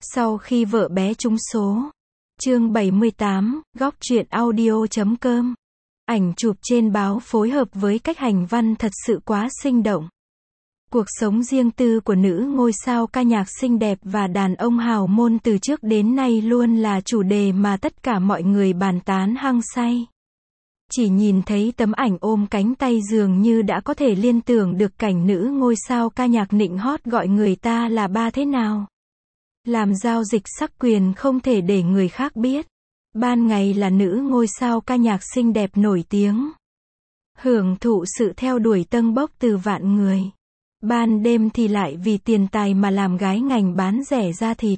Sau khi vợ bé trúng số. Chương 78, góc truyện audio.com. Ảnh chụp trên báo phối hợp với cách hành văn thật sự quá sinh động. Cuộc sống riêng tư của nữ ngôi sao ca nhạc xinh đẹp và đàn ông hào môn từ trước đến nay luôn là chủ đề mà tất cả mọi người bàn tán hăng say. Chỉ nhìn thấy tấm ảnh ôm cánh tay dường như đã có thể liên tưởng được cảnh nữ ngôi sao ca nhạc nịnh hót gọi người ta là ba thế nào. Làm giao dịch sắc quyền không thể để người khác biết. Ban ngày là nữ ngôi sao ca nhạc xinh đẹp nổi tiếng. Hưởng thụ sự theo đuổi tâng bốc từ vạn người. Ban đêm thì lại vì tiền tài mà làm gái ngành bán rẻ da thịt.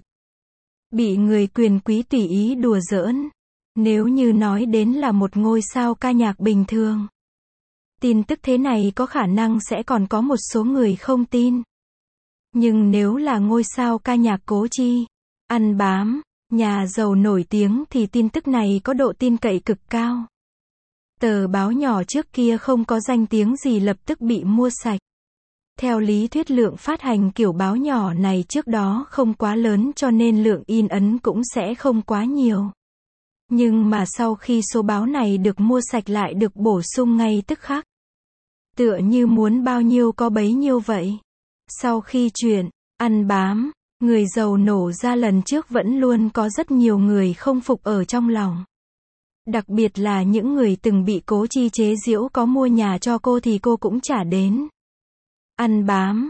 Bị người quyền quý tùy ý đùa giỡn. Nếu như nói đến là một ngôi sao ca nhạc bình thường. Tin tức thế này có khả năng sẽ còn có một số người không tin. Nhưng nếu là ngôi sao ca nhạc Cố Chi, ăn bám, nhà giàu nổi tiếng thì tin tức này có độ tin cậy cực cao. Tờ báo nhỏ trước kia không có danh tiếng gì lập tức bị mua sạch. Theo lý thuyết lượng phát hành kiểu báo nhỏ này trước đó không quá lớn cho nên lượng in ấn cũng sẽ không quá nhiều. Nhưng mà sau khi số báo này được mua sạch lại được bổ sung ngay tức khắc. Tựa như muốn bao nhiêu có bấy nhiêu vậy. Sau khi chuyện ăn bám, người giàu nổ ra lần trước vẫn luôn có rất nhiều người không phục ở trong lòng. Đặc biệt là những người từng bị Cố Chi chế giễu có mua nhà cho cô thì cô cũng trả đến. Ăn bám,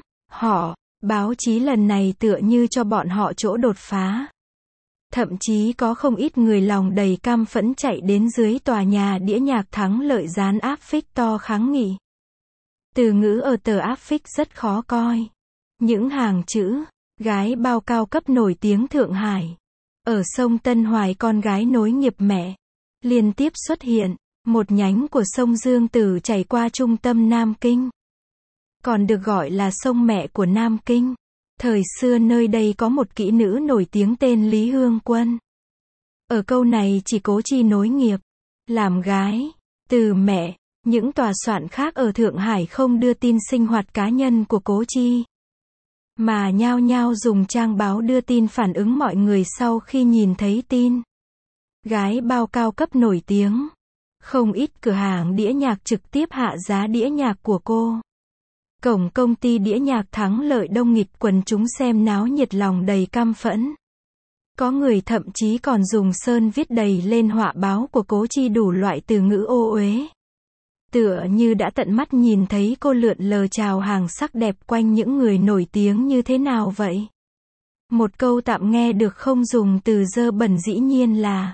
báo chí lần này tựa như cho bọn họ chỗ đột phá. Thậm chí có không ít người lòng đầy cam phẫn chạy đến dưới tòa nhà đĩa nhạc Thắng Lợi dán áp phích to kháng nghị. Từ ngữ ở tờ áp phích rất khó coi. Những hàng chữ, gái bao cao cấp nổi tiếng Thượng Hải. Ở sông Tân Hoài con gái nối nghiệp mẹ. Liên tiếp xuất hiện, một nhánh của sông Dương Tử chảy qua trung tâm Nam Kinh. Còn được gọi là sông mẹ của Nam Kinh. Thời xưa nơi đây có một kỹ nữ nổi tiếng tên Lý Hương Quân. Ở câu này chỉ Cố Chi nối nghiệp, làm gái, từ mẹ. Những tòa soạn khác ở Thượng Hải không đưa tin sinh hoạt cá nhân của Cố Chi, mà nhao nhao dùng trang báo đưa tin phản ứng mọi người sau khi nhìn thấy tin. Gái bao cao cấp nổi tiếng. Không ít cửa hàng đĩa nhạc trực tiếp hạ giá đĩa nhạc của cô. Cổng công ty đĩa nhạc Thắng Lợi đông nghịt quần chúng xem náo nhiệt lòng đầy căm phẫn. Có người thậm chí còn dùng sơn viết đầy lên họa báo của Cố Chi đủ loại từ ngữ ô uế. Tựa như đã tận mắt nhìn thấy cô lượn lờ chào hàng sắc đẹp quanh những người nổi tiếng như thế nào vậy. Một câu tạm nghe được không dùng từ dơ bẩn dĩ nhiên là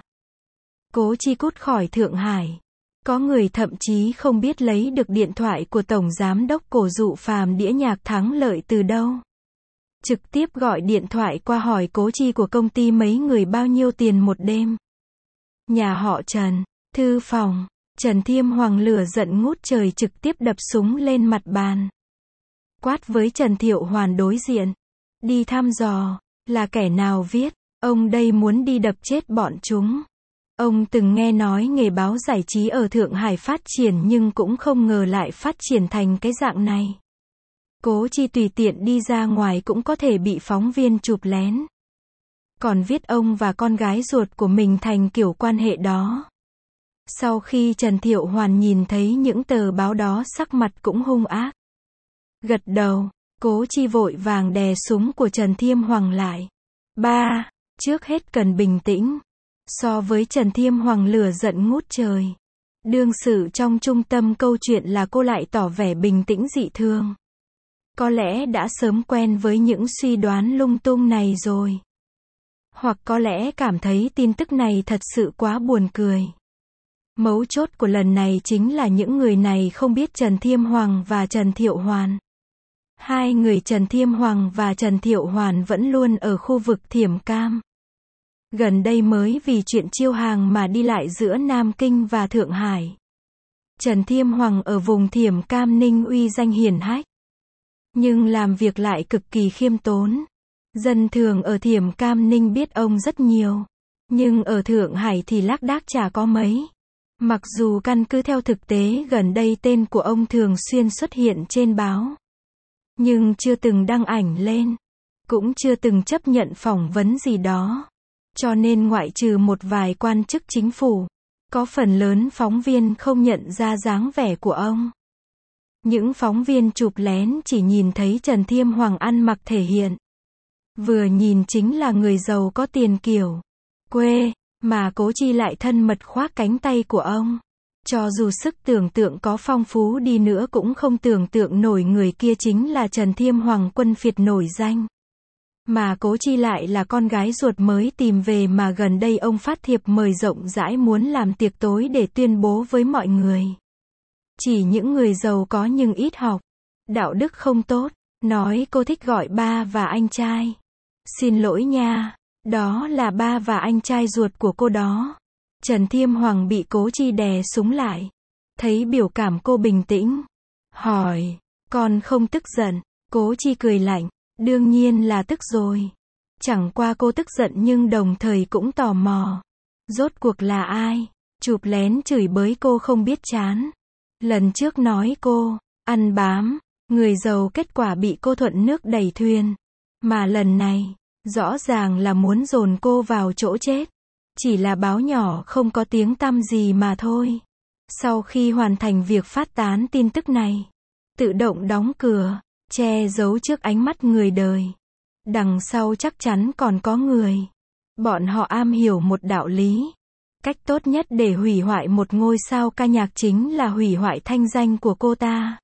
Cố Chi cút khỏi Thượng Hải. Có người thậm chí không biết lấy được điện thoại của Tổng Giám đốc Cổ Dụ Phàm đĩa nhạc Thắng Lợi từ đâu. Trực tiếp gọi điện thoại qua hỏi Cố Chi của công ty mấy người bao nhiêu tiền một đêm. Nhà họ Trần, thư phòng. Trần Thiêm Hoàng lửa giận ngút trời trực tiếp đập súng lên mặt bàn. Quát với Trần Thiệu Hoàn đối diện. Đi thăm dò, là kẻ nào viết, ông đây muốn đi đập chết bọn chúng. Ông từng nghe nói nghề báo giải trí ở Thượng Hải phát triển nhưng cũng không ngờ lại phát triển thành cái dạng này. Cố Chi tùy tiện đi ra ngoài cũng có thể bị phóng viên chụp lén. Còn viết ông và con gái ruột của mình thành kiểu quan hệ đó. Sau khi Trần Thiệu Hoàn nhìn thấy những tờ báo đó sắc mặt cũng hung ác. Gật đầu, Cố Chi vội vàng đè súng của Trần Thiêm Hoàng lại. Ba, trước hết cần bình tĩnh. So với Trần Thiêm Hoàng lửa giận ngút trời. Đương sự trong trung tâm câu chuyện là cô lại tỏ vẻ bình tĩnh dị thường. Có lẽ đã sớm quen với những suy đoán lung tung này rồi. Hoặc có lẽ cảm thấy tin tức này thật sự quá buồn cười. Mấu chốt của lần này chính là những người này không biết Trần Thiêm Hoàng và Trần Thiệu Hoàn. Hai người Trần Thiêm Hoàng và Trần Thiệu Hoàn vẫn luôn ở khu vực Thiểm Cam. Gần đây mới vì chuyện chiêu hàng mà đi lại giữa Nam Kinh và Thượng Hải. Trần Thiêm Hoàng ở vùng Thiểm Cam Ninh uy danh hiển hách. Nhưng làm việc lại cực kỳ khiêm tốn. Dân thường ở Thiểm Cam Ninh biết ông rất nhiều. Nhưng ở Thượng Hải thì lác đác chả có mấy. Mặc dù căn cứ theo thực tế gần đây tên của ông thường xuyên xuất hiện trên báo. Nhưng chưa từng đăng ảnh lên. cũng chưa từng chấp nhận phỏng vấn gì đó. Cho nên ngoại trừ một vài quan chức chính phủ, có phần lớn phóng viên không nhận ra dáng vẻ của ông. Những phóng viên chụp lén chỉ nhìn thấy Trần Thiêm Hoàng ăn mặc thể hiện. Vừa nhìn chính là người giàu có tiền kiểu quê, mà Cố Chi lại thân mật khoác cánh tay của ông. Cho dù sức tưởng tượng có phong phú đi nữa cũng không tưởng tượng nổi người kia chính là Trần Thiêm Hoàng quân phiệt nổi danh. Mà Cố Chi lại là con gái ruột mới tìm về mà gần đây ông phát thiệp mời rộng rãi muốn làm tiệc tối để tuyên bố với mọi người. Chỉ những người giàu có nhưng ít học, đạo đức không tốt, nói cô thích gọi ba và anh trai. Xin lỗi nha, đó là ba và anh trai ruột của cô đó. Trần Thiêm Hoàng bị Cố Chi đè súng lại. Thấy biểu cảm cô bình tĩnh. Hỏi, con không tức giận? Cố Chi cười lạnh. Đương nhiên là tức rồi. Chẳng qua cô tức giận nhưng đồng thời cũng tò mò. Rốt cuộc là ai? Chụp lén chửi bới cô không biết chán. Lần trước nói cô, ăn bám, người giàu kết quả bị cô thuận nước đẩy thuyền. Mà lần này, rõ ràng là muốn dồn cô vào chỗ chết. Chỉ là báo nhỏ không có tiếng tăm gì mà thôi. Sau khi hoàn thành việc phát tán tin tức này, tự động đóng cửa, che giấu trước ánh mắt người đời. Đằng sau chắc chắn còn có người. Bọn họ am hiểu một đạo lý. Cách tốt nhất để hủy hoại một ngôi sao ca nhạc chính là hủy hoại thanh danh của cô ta.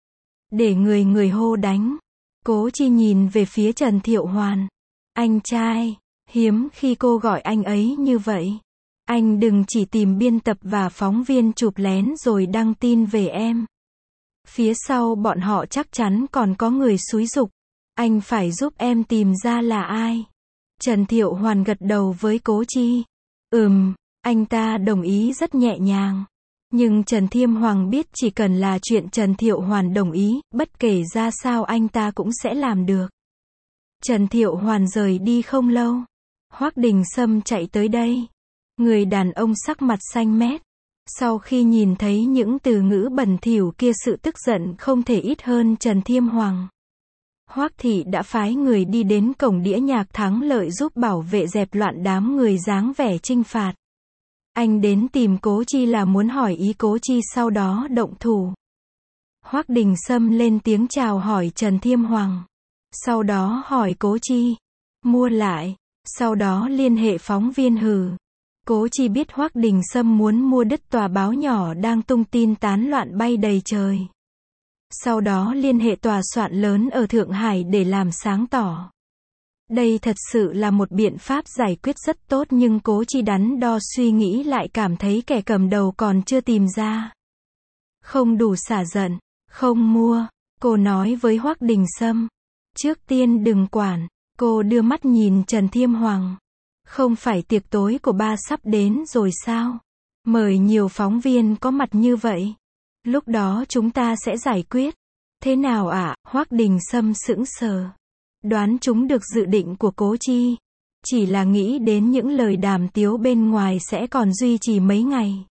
Để người hô đánh. Cố Chi nhìn về phía Trần Thiệu Hoàn. Anh trai, hiếm khi cô gọi anh ấy như vậy. Anh đừng chỉ tìm biên tập và phóng viên chụp lén rồi đăng tin về em. Phía sau bọn họ chắc chắn còn có người xúi giục. Anh phải giúp em tìm ra là ai. Trần Thiệu Hoàn gật đầu với Cố Chi. Anh ta đồng ý rất nhẹ nhàng. Nhưng Trần Thiêm Hoàng biết chỉ cần là chuyện Trần Thiệu Hoàn đồng ý, bất kể ra sao anh ta cũng sẽ làm được. Trần Thiệu Hoàn rời đi không lâu. Hoắc Đình Sâm chạy tới đây. Người đàn ông sắc mặt xanh mét. Sau khi nhìn thấy những từ ngữ bẩn thỉu kia sự tức giận không thể ít hơn Trần Thiêm Hoàng. Hoắc thị đã phái người đi đến cổng đĩa nhạc Thắng Lợi giúp bảo vệ dẹp loạn đám người dáng vẻ chinh phạt. Anh đến tìm Cố Chi là muốn hỏi ý Cố Chi sau đó động thủ. Hoắc Đình Sâm lên tiếng chào hỏi Trần Thiêm Hoàng. Sau đó hỏi Cố Chi. Mua lại. Sau đó liên hệ phóng viên hừ. Cố Chi biết Hoắc Đình Sâm muốn mua đứt tòa báo nhỏ đang tung tin tán loạn bay đầy trời. Sau đó liên hệ tòa soạn lớn ở Thượng Hải để làm sáng tỏ. Đây thật sự là một biện pháp giải quyết rất tốt nhưng Cố Chi đắn đo suy nghĩ lại cảm thấy kẻ cầm đầu còn chưa tìm ra. Không đủ xả giận, không mua, cô nói với Hoắc Đình Sâm. Trước tiên đừng quản, cô đưa mắt nhìn Trần Thiêm Hoàng. Không phải tiệc tối của ba sắp đến rồi sao? Mời nhiều phóng viên có mặt như vậy. Lúc đó chúng ta sẽ giải quyết. Thế nào ạ? Hoắc Đình Sâm sững sờ. Đoán chúng được dự định của Cố Chi. Chỉ là nghĩ đến những lời đàm tiếu bên ngoài sẽ còn duy trì mấy ngày.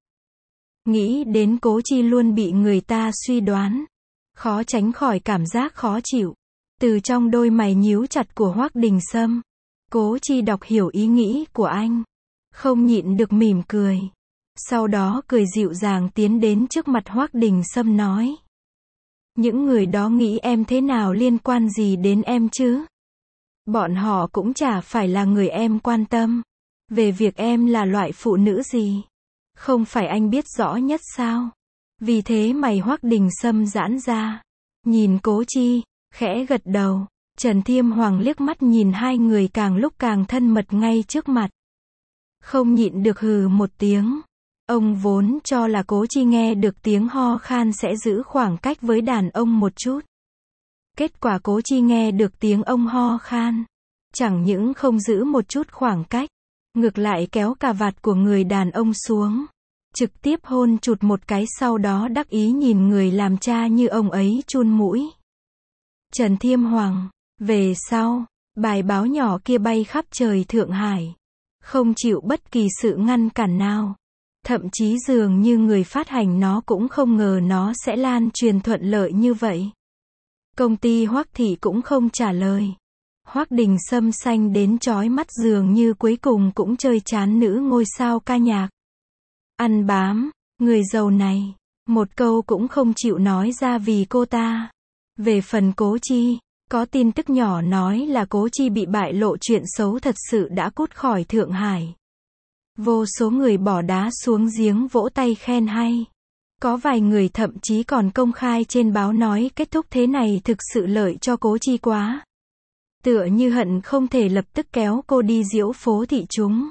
Nghĩ đến Cố Chi luôn bị người ta suy đoán. Khó tránh khỏi cảm giác khó chịu. Từ trong đôi mày nhíu chặt của Hoắc Đình Sâm, Cố Chi đọc hiểu ý nghĩ của anh. Không nhịn được mỉm cười. Sau đó cười dịu dàng tiến đến trước mặt Hoắc Đình Sâm nói. Những người đó nghĩ em thế nào liên quan gì đến em chứ? Bọn họ cũng chả phải là người em quan tâm. Về việc em là loại phụ nữ gì? Không phải anh biết rõ nhất sao? Vì thế mày Hoắc Đình Sâm giãn ra. Nhìn Cố Chi, khẽ gật đầu. Trần Thiêm Hoàng liếc mắt nhìn hai người càng lúc càng thân mật ngay trước mặt. Không nhịn được hừ một tiếng. Ông vốn cho là Cố Chi nghe được tiếng ho khan sẽ giữ khoảng cách với đàn ông một chút. Kết quả Cố Chi nghe được tiếng ông ho khan. Chẳng những không giữ một chút khoảng cách, ngược lại kéo cà vạt của người đàn ông xuống. Trực tiếp hôn chụt một cái sau đó đắc ý nhìn người làm cha như ông ấy chun mũi. Trần Thiêm Hoàng, về sau, bài báo nhỏ kia bay khắp trời Thượng Hải. Không chịu bất kỳ sự ngăn cản nào. Thậm chí dường như người phát hành nó cũng không ngờ nó sẽ lan truyền thuận lợi như vậy. Công ty Hoắc thị cũng không trả lời. Hoắc Đình Sâm xanh đến chói mắt dường như cuối cùng cũng chơi chán nữ ngôi sao ca nhạc. Ăn bám, người giàu này, một câu cũng không chịu nói ra vì cô ta. Về phần Cố Chi, có tin tức nhỏ nói là Cố Chi bị bại lộ chuyện xấu thật sự đã cút khỏi Thượng Hải. Vô số người bỏ đá xuống giếng vỗ tay khen hay. Có vài người thậm chí còn công khai trên báo nói kết thúc thế này thực sự lợi cho Cố Chi quá. Tựa như hận không thể lập tức kéo cô đi diễu phố thị chúng.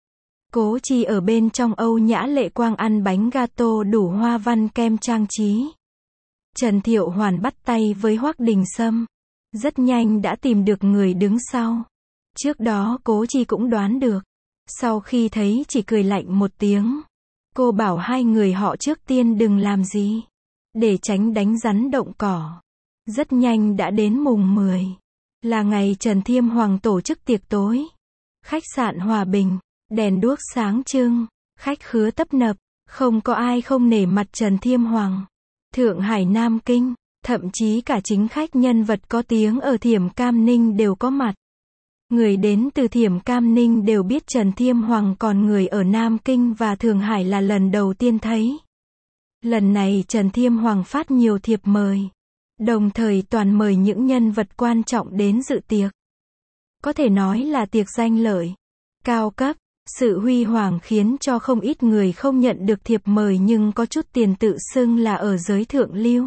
Cố Chi ở bên trong âu nhã lệ quang ăn bánh gato đủ hoa văn kem trang trí. Trần Thiệu Hoàn bắt tay với Hoắc Đình Sâm. Rất nhanh đã tìm được người đứng sau. Trước đó Cố Chi cũng đoán được. Sau khi thấy chỉ cười lạnh một tiếng. Cô bảo hai người họ trước tiên đừng làm gì. Để tránh đánh rắn động cỏ. Rất nhanh đã đến mùng 10. Là ngày Trần Thiêm Hoàng tổ chức tiệc tối. Khách sạn Hòa Bình. Đèn đuốc sáng trưng. Khách khứa tấp nập. Không có ai không nể mặt Trần Thiêm Hoàng. Thượng Hải Nam Kinh. Thậm chí cả chính khách nhân vật có tiếng ở Thiểm Cam Ninh đều có mặt. Người đến từ Thiểm Cam Ninh đều biết Trần Thiêm Hoàng, còn người ở Nam Kinh và Thượng Hải là lần đầu tiên thấy. Lần này Trần Thiêm Hoàng phát nhiều thiệp mời. Đồng thời toàn mời những nhân vật quan trọng đến dự tiệc. Có thể nói là tiệc danh lợi, cao cấp. Sự huy hoàng khiến cho không ít người không nhận được thiệp mời nhưng có chút tiền tự xưng là ở giới thượng lưu.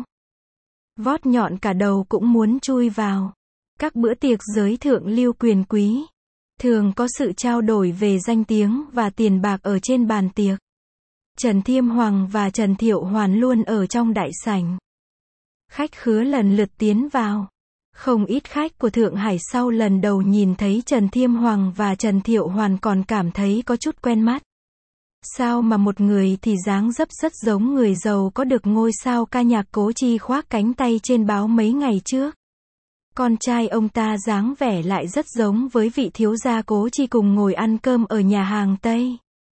Vót nhọn cả đầu cũng muốn chui vào. Các bữa tiệc giới thượng lưu quyền quý thường có sự trao đổi về danh tiếng và tiền bạc ở trên bàn tiệc. Trần Thiêm Hoàng và Trần Thiệu Hoàn luôn ở trong đại sảnh. Khách khứa lần lượt tiến vào. Không ít khách của Thượng Hải sau lần đầu nhìn thấy Trần Thiêm Hoàng và Trần Thiệu Hoàn còn cảm thấy có chút quen mắt. Sao mà một người thì dáng dấp rất giống người giàu có được ngôi sao ca nhạc Cố Chi khoác cánh tay trên báo mấy ngày trước. Con trai ông ta dáng vẻ lại rất giống với vị thiếu gia Cố Chi cùng ngồi ăn cơm ở nhà hàng Tây.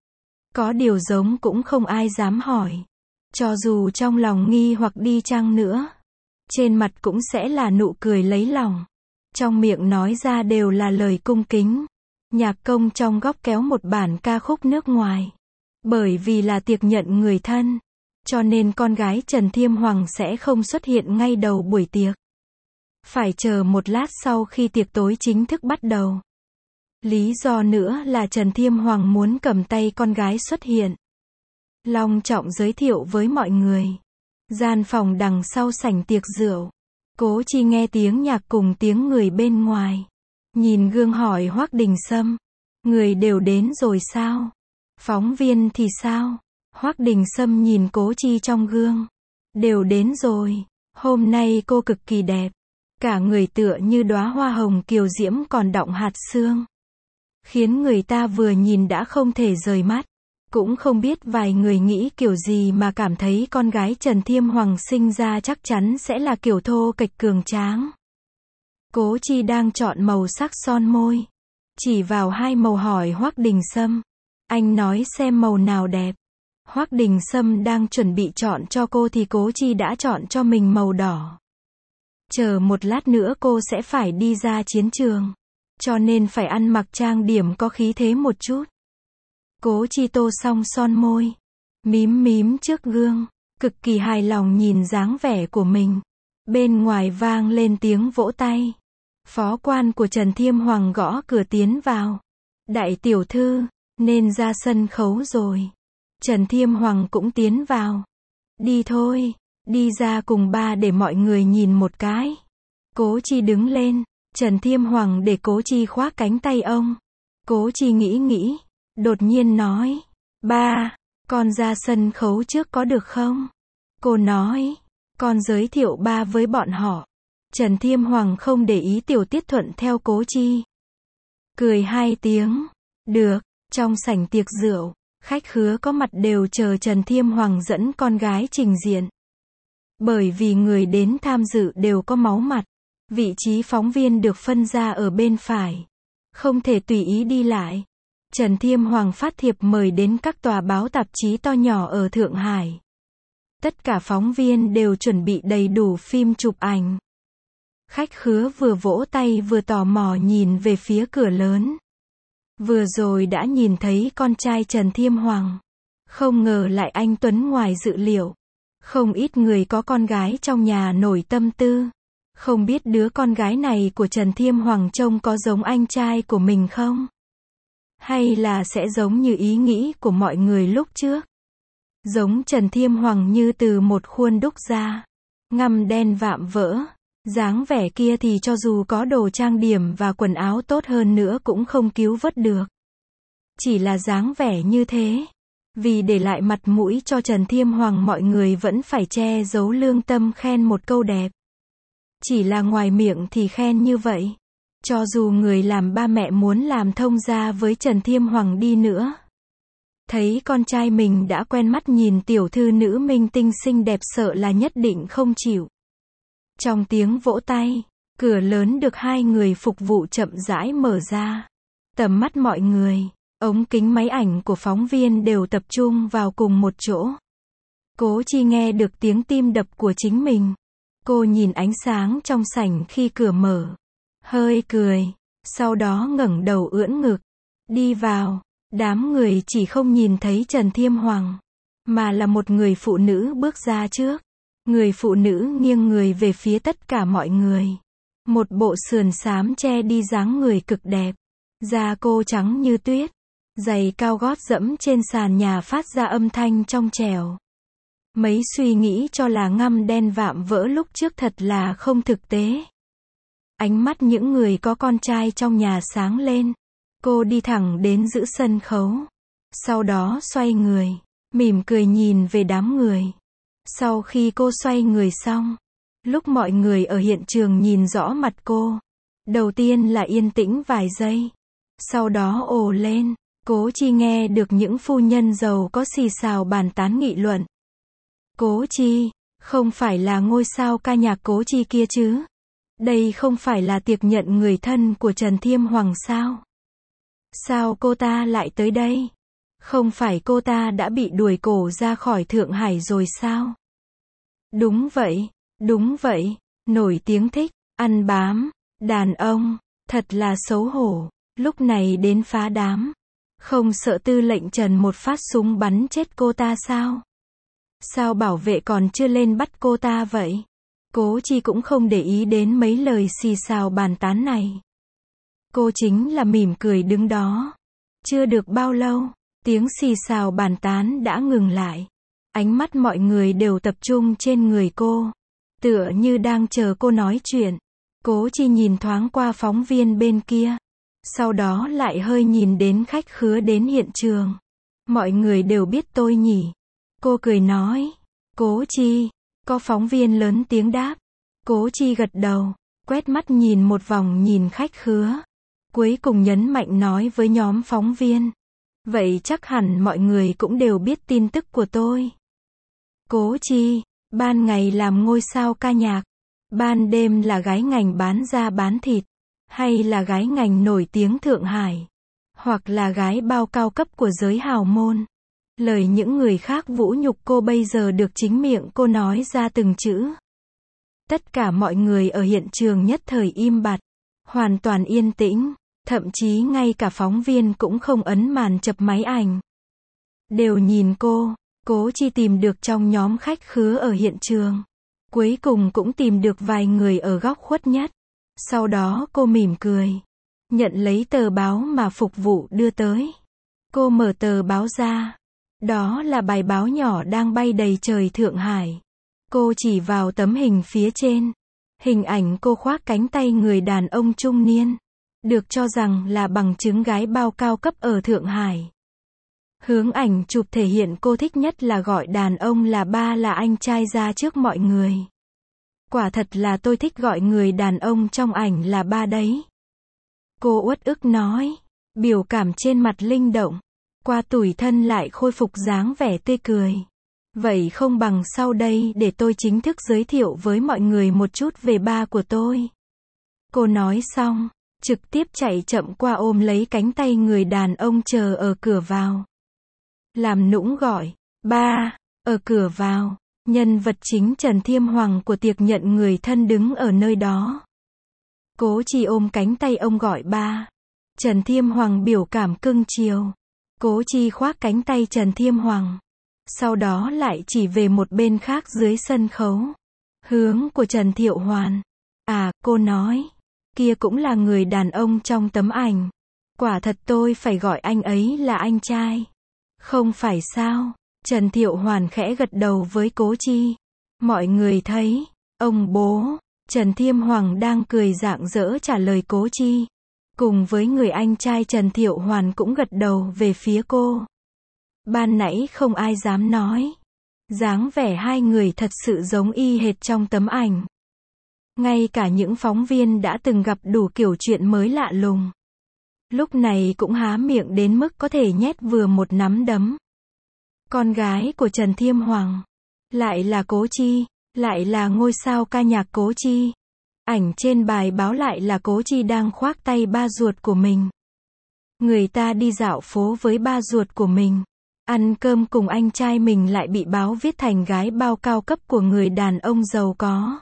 Có điều giống cũng không ai dám hỏi. Cho dù trong lòng nghi hoặc đi chăng nữa, trên mặt cũng sẽ là nụ cười lấy lòng. Trong miệng nói ra đều là lời cung kính. Nhạc công trong góc kéo một bản ca khúc nước ngoài. Bởi vì là tiệc nhận người thân, cho nên con gái Trần Thiêm Hoàng sẽ không xuất hiện ngay đầu buổi tiệc. Phải chờ một lát sau khi tiệc tối chính thức bắt đầu. Lý do nữa là Trần Thiêm Hoàng muốn cầm tay con gái xuất hiện. Long trọng giới thiệu với mọi người. Gian phòng đằng sau sảnh tiệc rượu. Cố Chi nghe tiếng nhạc cùng tiếng người bên ngoài. Nhìn gương hỏi Hoắc Đình Sâm. Người đều đến rồi sao? Phóng viên thì sao? Hoắc Đình Sâm nhìn Cố Chi trong gương. Đều đến rồi. Hôm nay cô cực kỳ đẹp. Cả người tựa như đóa hoa hồng kiều diễm còn đọng hạt sương. Khiến người ta vừa nhìn đã không thể rời mắt. Cũng không biết vài người nghĩ kiểu gì mà cảm thấy con gái Trần Thiêm Hoàng sinh ra chắc chắn sẽ là kiểu thô kệch cường tráng. Cố Chi đang chọn màu sắc son môi. Chỉ vào hai màu hỏi Hoắc Đình Sâm. Anh nói xem màu nào đẹp. Hoắc Đình Sâm đang chuẩn bị chọn cho cô thì Cố Chi đã chọn cho mình màu đỏ. Chờ một lát nữa cô sẽ phải đi ra chiến trường. Cho nên phải ăn mặc trang điểm có khí thế một chút. Cố Chi tô xong son môi. Mím mím trước gương. Cực kỳ hài lòng nhìn dáng vẻ của mình. Bên ngoài vang lên tiếng vỗ tay. Phó quan của Trần Thiêm Hoàng gõ cửa tiến vào. Đại tiểu thư, nên ra sân khấu rồi. Trần Thiêm Hoàng cũng tiến vào. Đi thôi, đi ra cùng ba để mọi người nhìn một cái. Cố Chi đứng lên. Trần Thiêm Hoàng để Cố Chi khoác cánh tay ông. Cố Chi nghĩ, đột nhiên nói. Ba, con ra sân khấu trước có được không? Cô nói, con giới thiệu ba với bọn họ. Trần Thiêm Hoàng không để ý tiểu tiết thuận theo Cố Chi. Cười hai tiếng. Được, trong sảnh tiệc rượu, khách khứa có mặt đều chờ Trần Thiêm Hoàng dẫn con gái trình diện. Bởi vì người đến tham dự đều có máu mặt. Vị trí phóng viên được phân ra ở bên phải. Không thể tùy ý đi lại. Trần Thiêm Hoàng phát thiệp mời đến các tòa báo tạp chí to nhỏ ở Thượng Hải. Tất cả phóng viên đều chuẩn bị đầy đủ phim chụp ảnh. Khách khứa vừa vỗ tay vừa tò mò nhìn về phía cửa lớn. Vừa rồi đã nhìn thấy con trai Trần Thiêm Hoàng. Không ngờ lại anh tuấn ngoài dự liệu. Không ít người có con gái trong nhà nổi tâm tư. Không biết đứa con gái này của Trần Thiêm Hoàng trông có giống anh trai của mình không? Hay là sẽ giống như ý nghĩ của mọi người lúc trước? Giống Trần Thiêm Hoàng như từ một khuôn đúc ra. Ngăm đen vạm vỡ. Dáng vẻ kia thì cho dù có đồ trang điểm và quần áo tốt hơn nữa cũng không cứu vớt được. Chỉ là dáng vẻ như thế. Vì để lại mặt mũi cho Trần Thiêm Hoàng, mọi người vẫn phải che giấu lương tâm khen một câu đẹp. Chỉ là ngoài miệng thì khen như vậy. Cho dù người làm ba mẹ muốn làm thông gia với Trần Thiêm Hoàng đi nữa. Thấy con trai mình đã quen mắt nhìn tiểu thư nữ minh tinh xinh đẹp sợ là nhất định không chịu. Trong tiếng vỗ tay, cửa lớn được hai người phục vụ chậm rãi mở ra. Tầm mắt mọi người, ống kính máy ảnh của phóng viên đều tập trung vào cùng một chỗ. Cố Chi nghe được tiếng tim đập của chính mình. Cô nhìn ánh sáng trong sảnh khi cửa mở. Hơi cười. Sau đó ngẩng đầu ưỡn ngực. Đi vào. Đám người chỉ không nhìn thấy Trần Thiêm Hoàng. Mà là một người phụ nữ bước ra trước. Người phụ nữ nghiêng người về phía tất cả mọi người. Một bộ sườn xám che đi dáng người cực đẹp. Da cô trắng như tuyết. Giày cao gót dẫm trên sàn nhà phát ra âm thanh trong trẻo. Mấy suy nghĩ cho là ngăm đen vạm vỡ lúc trước thật là không thực tế. Ánh mắt những người có con trai trong nhà sáng lên. Cô đi thẳng đến giữa sân khấu. Sau đó xoay người, mỉm cười nhìn về đám người. Sau khi cô xoay người xong, lúc mọi người ở hiện trường nhìn rõ mặt cô, đầu tiên là yên tĩnh vài giây. Sau đó ồ lên. Cố Chi nghe được những phu nhân giàu có xì xào bàn tán nghị luận. Cố Chi, không phải là ngôi sao ca nhạc Cố Chi kia chứ? Đây không phải là tiệc nhận người thân của Trần Thiêm Hoàng sao? Sao cô ta lại tới đây? Không phải cô ta đã bị đuổi cổ ra khỏi Thượng Hải rồi sao? Đúng vậy, đúng vậy, nổi tiếng thích, ăn bám, đàn ông, thật là xấu hổ, lúc này đến phá đám. Không sợ tư lệnh Trần một phát súng bắn chết cô ta sao? Sao bảo vệ còn chưa lên bắt cô ta vậy? Cố Chi cũng không để ý đến mấy lời xì xào bàn tán này. Cô chính là mỉm cười đứng đó. Chưa được bao lâu, tiếng xì xào bàn tán đã ngừng lại. Ánh mắt mọi người đều tập trung trên người cô. Tựa như đang chờ cô nói chuyện. Cố Chi nhìn thoáng qua phóng viên bên kia. Sau đó lại hơi nhìn đến khách khứa đến hiện trường. Mọi người đều biết tôi nhỉ. Cô cười nói. Cố Chi. Có phóng viên lớn tiếng đáp. Cố Chi gật đầu. Quét mắt nhìn một vòng nhìn khách khứa. Cuối cùng nhấn mạnh nói với nhóm phóng viên. Vậy chắc hẳn mọi người cũng đều biết tin tức của tôi. Cố Chi. Ban ngày làm ngôi sao ca nhạc. Ban đêm là gái ngành bán da bán thịt. Hay là gái ngành nổi tiếng Thượng Hải. Hoặc là gái bao cao cấp của giới hào môn. Lời những người khác vũ nhục cô bây giờ được chính miệng cô nói ra từng chữ. Tất cả mọi người ở hiện trường nhất thời im bặt. Hoàn toàn yên tĩnh. Thậm chí ngay cả phóng viên cũng không ấn màn chụp máy ảnh. Đều nhìn cô. Cố Chi tìm được trong nhóm khách khứa ở hiện trường. Cuối cùng cũng tìm được vài người ở góc khuất nhất. Sau đó cô mỉm cười. Nhận lấy tờ báo mà phục vụ đưa tới. Cô mở tờ báo ra. Đó là bài báo nhỏ đang bay đầy trời Thượng Hải. Cô chỉ vào tấm hình phía trên. Hình ảnh cô khoác cánh tay người đàn ông trung niên. Được cho rằng là bằng chứng gái bao cao cấp ở Thượng Hải. Hướng ảnh chụp thể hiện cô thích nhất là gọi đàn ông là ba là anh trai ra trước mọi người. Quả thật là tôi thích gọi người đàn ông trong ảnh là ba đấy. Cô uất ức nói. Biểu cảm trên mặt linh động. Qua tủi thân lại khôi phục dáng vẻ tươi cười. Vậy không bằng sau đây để tôi chính thức giới thiệu với mọi người một chút về ba của tôi. Cô nói xong, trực tiếp chạy chậm qua ôm lấy cánh tay người đàn ông chờ ở cửa vào. Làm nũng gọi, ba, ở cửa vào. Nhân vật chính Trần Thiêm Hoàng của tiệc nhận người thân đứng ở nơi đó. Cố Chi ôm cánh tay ông gọi ba. Trần Thiêm Hoàng biểu cảm cưng chiều. Cố Chi khoác cánh tay Trần Thiêm Hoàng. Sau đó lại chỉ về một bên khác dưới sân khấu. Hướng của Trần Thiệu Hoàn. À, cô nói. Kia cũng là người đàn ông trong tấm ảnh. Quả thật tôi phải gọi anh ấy là anh trai. Không phải sao? Trần Thiệu Hoàn khẽ gật đầu với Cố Chi. Mọi người thấy, ông bố, Trần Thiêm Hoàng đang cười rạng rỡ trả lời Cố Chi. Cùng với người anh trai Trần Thiệu Hoàn cũng gật đầu về phía cô. Ban nãy không ai dám nói. Dáng vẻ hai người thật sự giống y hệt trong tấm ảnh. Ngay cả những phóng viên đã từng gặp đủ kiểu chuyện mới lạ lùng. Lúc này cũng há miệng đến mức có thể nhét vừa một nắm đấm. Con gái của Trần Thiêm Hoàng. Lại là Cố Chi. Lại là ngôi sao ca nhạc Cố Chi. Ảnh trên bài báo lại là Cố Chi đang khoác tay ba ruột của mình. Người ta đi dạo phố với ba ruột của mình. Ăn cơm cùng anh trai mình lại bị báo viết thành gái bao cao cấp của người đàn ông giàu có.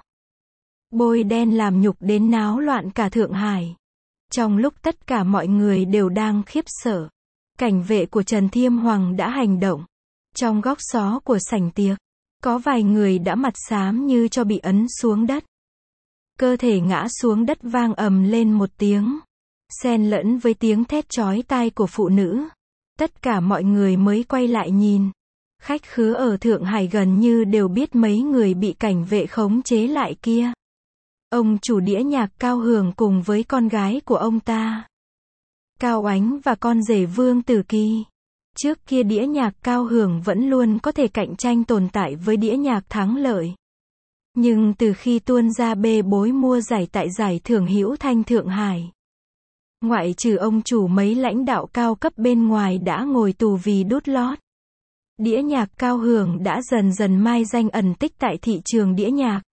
Bôi đen làm nhục đến náo loạn cả Thượng Hải. Trong lúc tất cả mọi người đều đang khiếp sợ, cảnh vệ của Trần Thiêm Hoàng đã hành động. Trong góc xó của sảnh tiệc, có vài người đã mặt xám như cho bị ấn xuống đất. Cơ thể ngã xuống đất vang ầm lên một tiếng, xen lẫn với tiếng thét chói tai của phụ nữ. Tất cả mọi người mới quay lại nhìn. Khách khứa ở Thượng Hải gần như đều biết mấy người bị cảnh vệ khống chế lại kia. Ông chủ đĩa nhạc Cao Hường cùng với con gái của ông ta, Cao Oánh và con rể Vương Tử Kỳ. Trước kia đĩa nhạc Cao Hường vẫn luôn có thể cạnh tranh tồn tại với đĩa nhạc Thắng Lợi. Nhưng từ khi tuôn ra bê bối mua giải tại giải thưởng Hữu Thanh Thượng Hải, ngoại trừ ông chủ mấy lãnh đạo cao cấp bên ngoài đã ngồi tù vì đút lót, đĩa nhạc Cao Hường đã dần dần mai danh ẩn tích tại thị trường đĩa nhạc.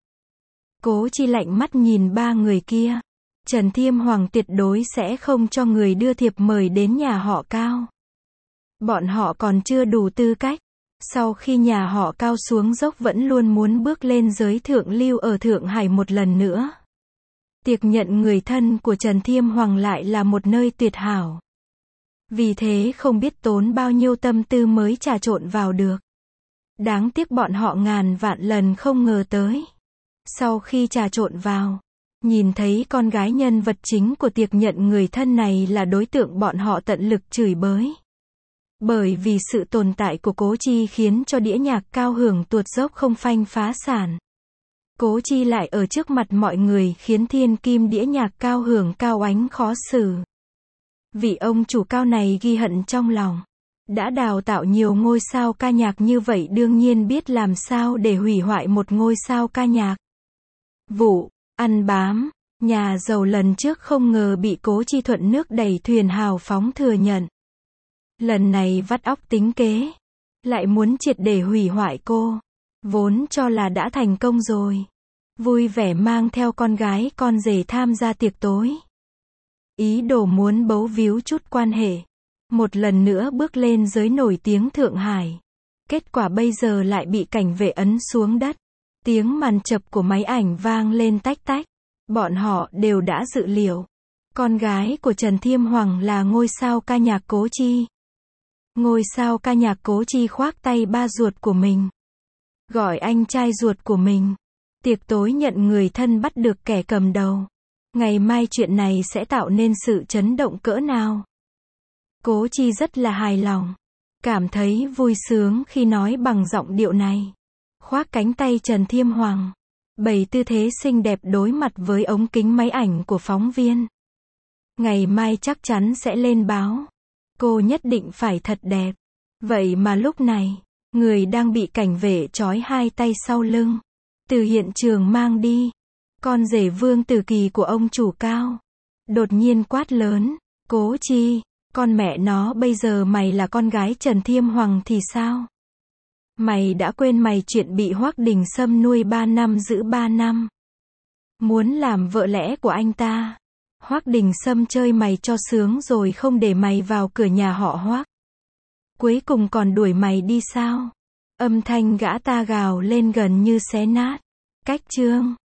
Cố Chi lạnh mắt nhìn ba người kia. Trần Thiêm Hoàng tuyệt đối sẽ không cho người đưa thiệp mời đến nhà họ Cao. Bọn họ còn chưa đủ tư cách. Sau khi nhà họ Cao xuống dốc vẫn luôn muốn bước lên giới thượng lưu ở Thượng Hải một lần nữa. Tiệc nhận người thân của Trần Thiêm Hoàng lại là một nơi tuyệt hảo. Vì thế không biết tốn bao nhiêu tâm tư mới trà trộn vào được. Đáng tiếc bọn họ ngàn vạn lần không ngờ tới. Sau khi trà trộn vào, nhìn thấy con gái nhân vật chính của tiệc nhận người thân này là đối tượng bọn họ tận lực chửi bới. Bởi vì sự tồn tại của Cố Chi khiến cho đĩa nhạc Cao Hường tuột dốc không phanh phá sản. Cố Chi lại ở trước mặt mọi người khiến thiên kim đĩa nhạc Cao Hường Cao Oánh khó xử. Vị ông chủ Cao này ghi hận trong lòng. Đã đào tạo nhiều ngôi sao ca nhạc như vậy đương nhiên biết làm sao để hủy hoại một ngôi sao ca nhạc. Vụ ăn bám nhà giàu lần trước không ngờ bị Cố Chi thuận nước đẩy thuyền hào phóng thừa nhận. Lần này vắt óc tính kế, lại muốn triệt để hủy hoại cô. Vốn cho là đã thành công rồi, vui vẻ mang theo con gái con rể tham gia tiệc tối. Ý đồ muốn bấu víu chút quan hệ, một lần nữa bước lên giới nổi tiếng Thượng Hải. Kết quả bây giờ lại bị cảnh vệ ấn xuống đất. Tiếng màn chập của máy ảnh vang lên tách tách. Bọn họ đều đã dự liệu. Con gái của Trần Thiêm Hoàng là ngôi sao ca nhạc Cố Chi. Ngôi sao ca nhạc Cố Chi khoác tay ba ruột của mình. Gọi anh trai ruột của mình. Tiệc tối nhận người thân bắt được kẻ cầm đầu. Ngày mai chuyện này sẽ tạo nên sự chấn động cỡ nào. Cố Chi rất là hài lòng. Cảm thấy vui sướng khi nói bằng giọng điệu này. Khoác cánh tay Trần Thiêm Hoàng. Bày tư thế xinh đẹp đối mặt với ống kính máy ảnh của phóng viên. Ngày mai chắc chắn sẽ lên báo. Cô nhất định phải thật đẹp. Vậy mà lúc này, người đang bị cảnh vệ trói hai tay sau lưng, từ hiện trường mang đi. Con rể Vương Tử Kỳ của ông chủ Cao. Đột nhiên quát lớn. Cố Chi, con mẹ nó bây giờ mày là con gái Trần Thiêm Hoàng thì sao? Mày đã quên mày chuyện bị Hoắc Đình Sâm nuôi 3 năm giữ 3 năm. Muốn làm vợ lẽ của anh ta. Hoắc Đình Sâm chơi mày cho sướng rồi không để mày vào cửa nhà họ Hoắc. Cuối cùng còn đuổi mày đi sao? Âm thanh gã ta gào lên gần như xé nát. Cách chương